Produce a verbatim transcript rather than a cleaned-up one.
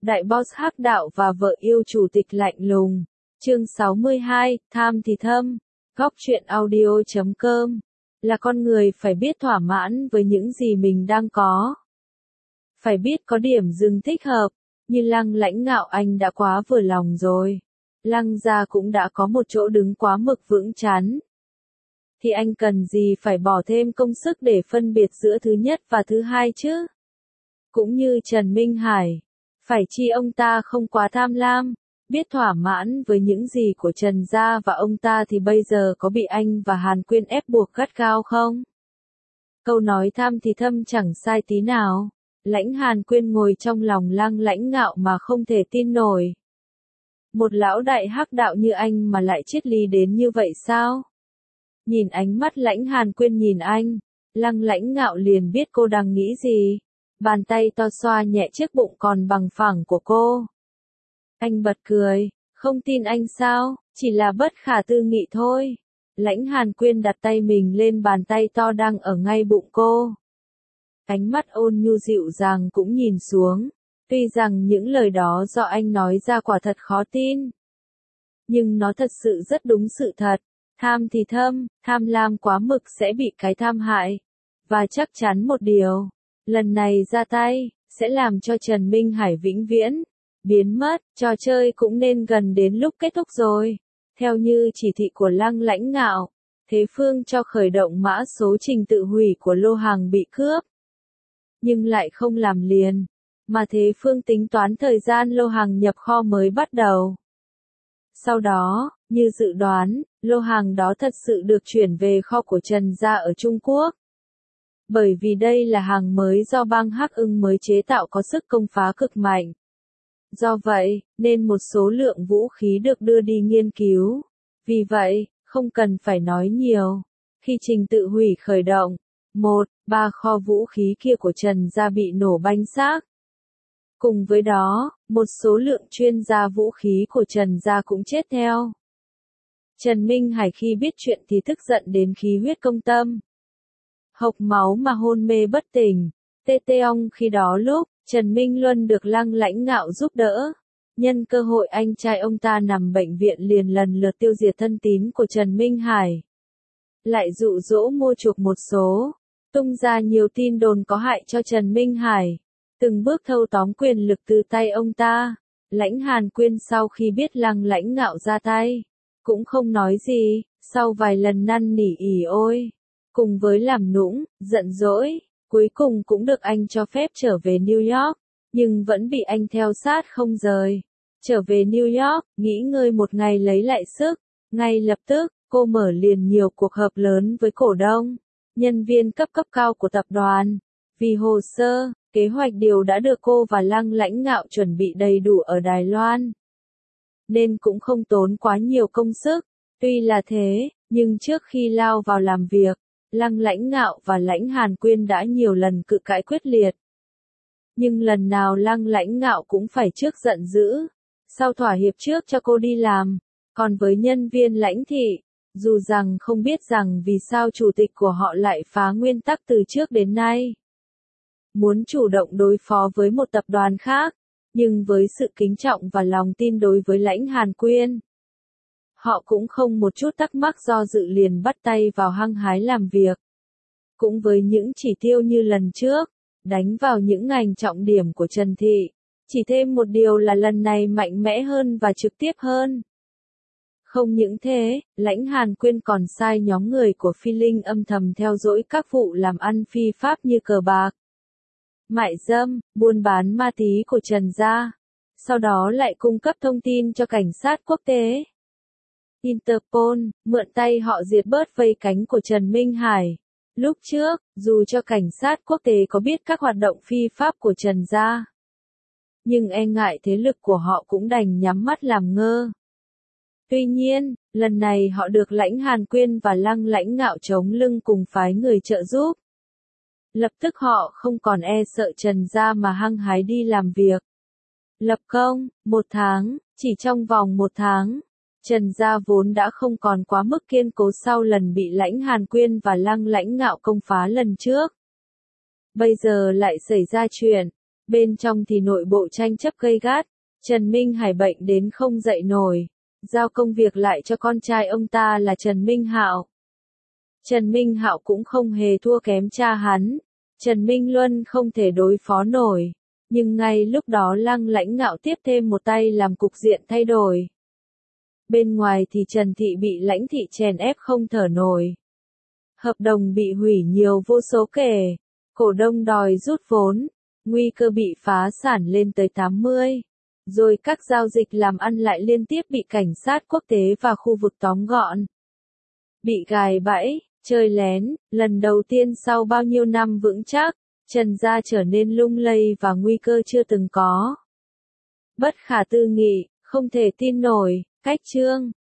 Đại boss hắc đạo và vợ yêu chủ tịch lạnh lùng. Chương sáu mươi hai, tham thì thâm. Góc truyện audio chấm com. Là con người phải biết thỏa mãn với những gì mình đang có. Phải biết có điểm dừng thích hợp. Như Lăng Lãnh Ngạo anh đã quá vừa lòng rồi. Lăng gia cũng đã có một chỗ đứng quá mực vững chắn. Thì anh cần gì phải bỏ thêm công sức để phân biệt giữa thứ nhất và thứ hai chứ? Cũng như Trần Minh Hải. Phải chi ông ta không quá tham lam, biết thỏa mãn với những gì của Trần gia và ông ta thì bây giờ có bị anh và Hàn Quyên ép buộc gắt gao không? Câu nói tham thì thâm chẳng sai tí nào. Lãnh Hàn Quyên ngồi trong lòng Lăng Lãnh Ngạo mà không thể tin nổi. Một lão đại hắc đạo như anh mà lại triết lý đến như vậy sao? Nhìn ánh mắt Lãnh Hàn Quyên nhìn anh, Lăng Lãnh Ngạo liền biết cô đang nghĩ gì. Bàn tay to xoa nhẹ chiếc bụng còn bằng phẳng của cô. Anh bật cười, không tin anh sao, chỉ là bất khả tư nghị thôi. Lãnh Hàn Quyên đặt tay mình lên bàn tay to đang ở ngay bụng cô. Ánh mắt ôn nhu dịu dàng cũng nhìn xuống. Tuy rằng những lời đó do anh nói ra quả thật khó tin. Nhưng nó thật sự rất đúng sự thật. Tham thì thâm, tham lam quá mực sẽ bị cái tham hại. Và chắc chắn một điều. Lần này ra tay, sẽ làm cho Trần Minh Hải vĩnh viễn, biến mất, trò chơi cũng nên gần đến lúc kết thúc rồi. Theo như chỉ thị của Lăng Lãnh Ngạo, Thế Phương cho khởi động mã số trình tự hủy của lô hàng bị cướp. Nhưng lại không làm liền, mà Thế Phương tính toán thời gian lô hàng nhập kho mới bắt đầu. Sau đó, như dự đoán, lô hàng đó thật sự được chuyển về kho của Trần gia ở Trung Quốc. Bởi vì đây là hàng mới do bang Hắc Ưng mới chế tạo có sức công phá cực mạnh. Do vậy, nên một số lượng vũ khí được đưa đi nghiên cứu. Vì vậy, không cần phải nói nhiều. Khi trình tự hủy khởi động, một, ba kho vũ khí kia của Trần gia bị nổ banh xác. Cùng với đó, một số lượng chuyên gia vũ khí của Trần gia cũng chết theo. Trần Minh Hải khi biết chuyện thì tức giận đến khí huyết công tâm. Hộc máu mà hôn mê bất tỉnh. Tê tê ong khi đó lúc, Trần Minh Luân được Lăng Lãnh Ngạo giúp đỡ. Nhân cơ hội anh trai ông ta nằm bệnh viện liền lần lượt tiêu diệt thân tín của Trần Minh Hải. Lại dụ dỗ mua chuộc một số, tung ra nhiều tin đồn có hại cho Trần Minh Hải. Từng bước thâu tóm quyền lực từ tay ông ta. Lãnh Hàn Quyên sau khi biết Lăng Lãnh Ngạo ra tay, cũng không nói gì, sau vài lần năn nỉ ỉ ôi. Cùng với làm nũng, giận dỗi, cuối cùng cũng được anh cho phép trở về New York, nhưng vẫn bị anh theo sát không rời. Trở về New York, nghỉ ngơi một ngày lấy lại sức, ngay lập tức, cô mở liền nhiều cuộc họp lớn với cổ đông, nhân viên cấp cấp cao của tập đoàn. Vì hồ sơ, kế hoạch điều đã được cô và Lăng Lãnh Ngạo chuẩn bị đầy đủ ở Đài Loan. Nên cũng không tốn quá nhiều công sức, tuy là thế, nhưng trước khi lao vào làm việc, Lăng Lãnh Ngạo và Lãnh Hàn Quyên đã nhiều lần cự cãi quyết liệt. Nhưng lần nào Lăng Lãnh Ngạo cũng phải trước giận dữ, sau thỏa hiệp trước cho cô đi làm. Còn với nhân viên Lãnh thị, dù rằng không biết rằng vì sao chủ tịch của họ lại phá nguyên tắc từ trước đến nay. Muốn chủ động đối phó với một tập đoàn khác, nhưng với sự kính trọng và lòng tin đối với Lãnh Hàn Quyên. Họ cũng không một chút thắc mắc do dự liền bắt tay vào hăng hái làm việc. Cũng với những chỉ tiêu như lần trước, đánh vào những ngành trọng điểm của Trần Thị. Chỉ thêm một điều là lần này mạnh mẽ hơn và trực tiếp hơn. Không những thế, Lãnh Hàn Quyên còn sai nhóm người của Phi Linh âm thầm theo dõi các vụ làm ăn phi pháp như cờ bạc, mại dâm, buôn bán ma túy của Trần gia. Sau đó lại cung cấp thông tin cho cảnh sát quốc tế. Interpol, mượn tay họ diệt bớt vây cánh của Trần Minh Hải. Lúc trước, dù cho cảnh sát quốc tế có biết các hoạt động phi pháp của Trần gia, nhưng e ngại thế lực của họ cũng đành nhắm mắt làm ngơ. Tuy nhiên, lần này họ được Lãnh Hàn Quyên và Lăng Lãnh Ngạo chống lưng cùng phái người trợ giúp. Lập tức họ không còn e sợ Trần gia mà hăng hái đi làm việc. Lập công, một tháng, chỉ trong vòng một tháng. Trần gia vốn đã không còn quá mức kiên cố sau lần bị Lãnh Hàn Quyên và Lăng Lãnh Ngạo công phá lần trước. Bây giờ lại xảy ra chuyện, Bên trong thì nội bộ tranh chấp gay gắt, Trần Minh Hải bệnh đến không dậy nổi, giao công việc lại cho con trai ông ta là Trần Minh Hạo. Trần Minh Hạo cũng không hề thua kém cha hắn, Trần Minh Luân không thể đối phó nổi, nhưng ngay lúc đó Lăng Lãnh Ngạo tiếp thêm một tay làm cục diện thay đổi. Bên ngoài thì Trần Thị bị Lãnh Thị chèn ép không thở nổi. Hợp đồng bị hủy nhiều vô số kể, cổ đông đòi rút vốn, nguy cơ bị phá sản lên tới tám mươi. Rồi các giao dịch làm ăn lại liên tiếp bị cảnh sát quốc tế và khu vực tóm gọn. Bị gài bẫy, chơi lén, lần đầu tiên sau bao nhiêu năm vững chắc, Trần gia trở nên lung lay và nguy cơ chưa từng có. Bất khả tư nghị, không thể tin nổi, cách chương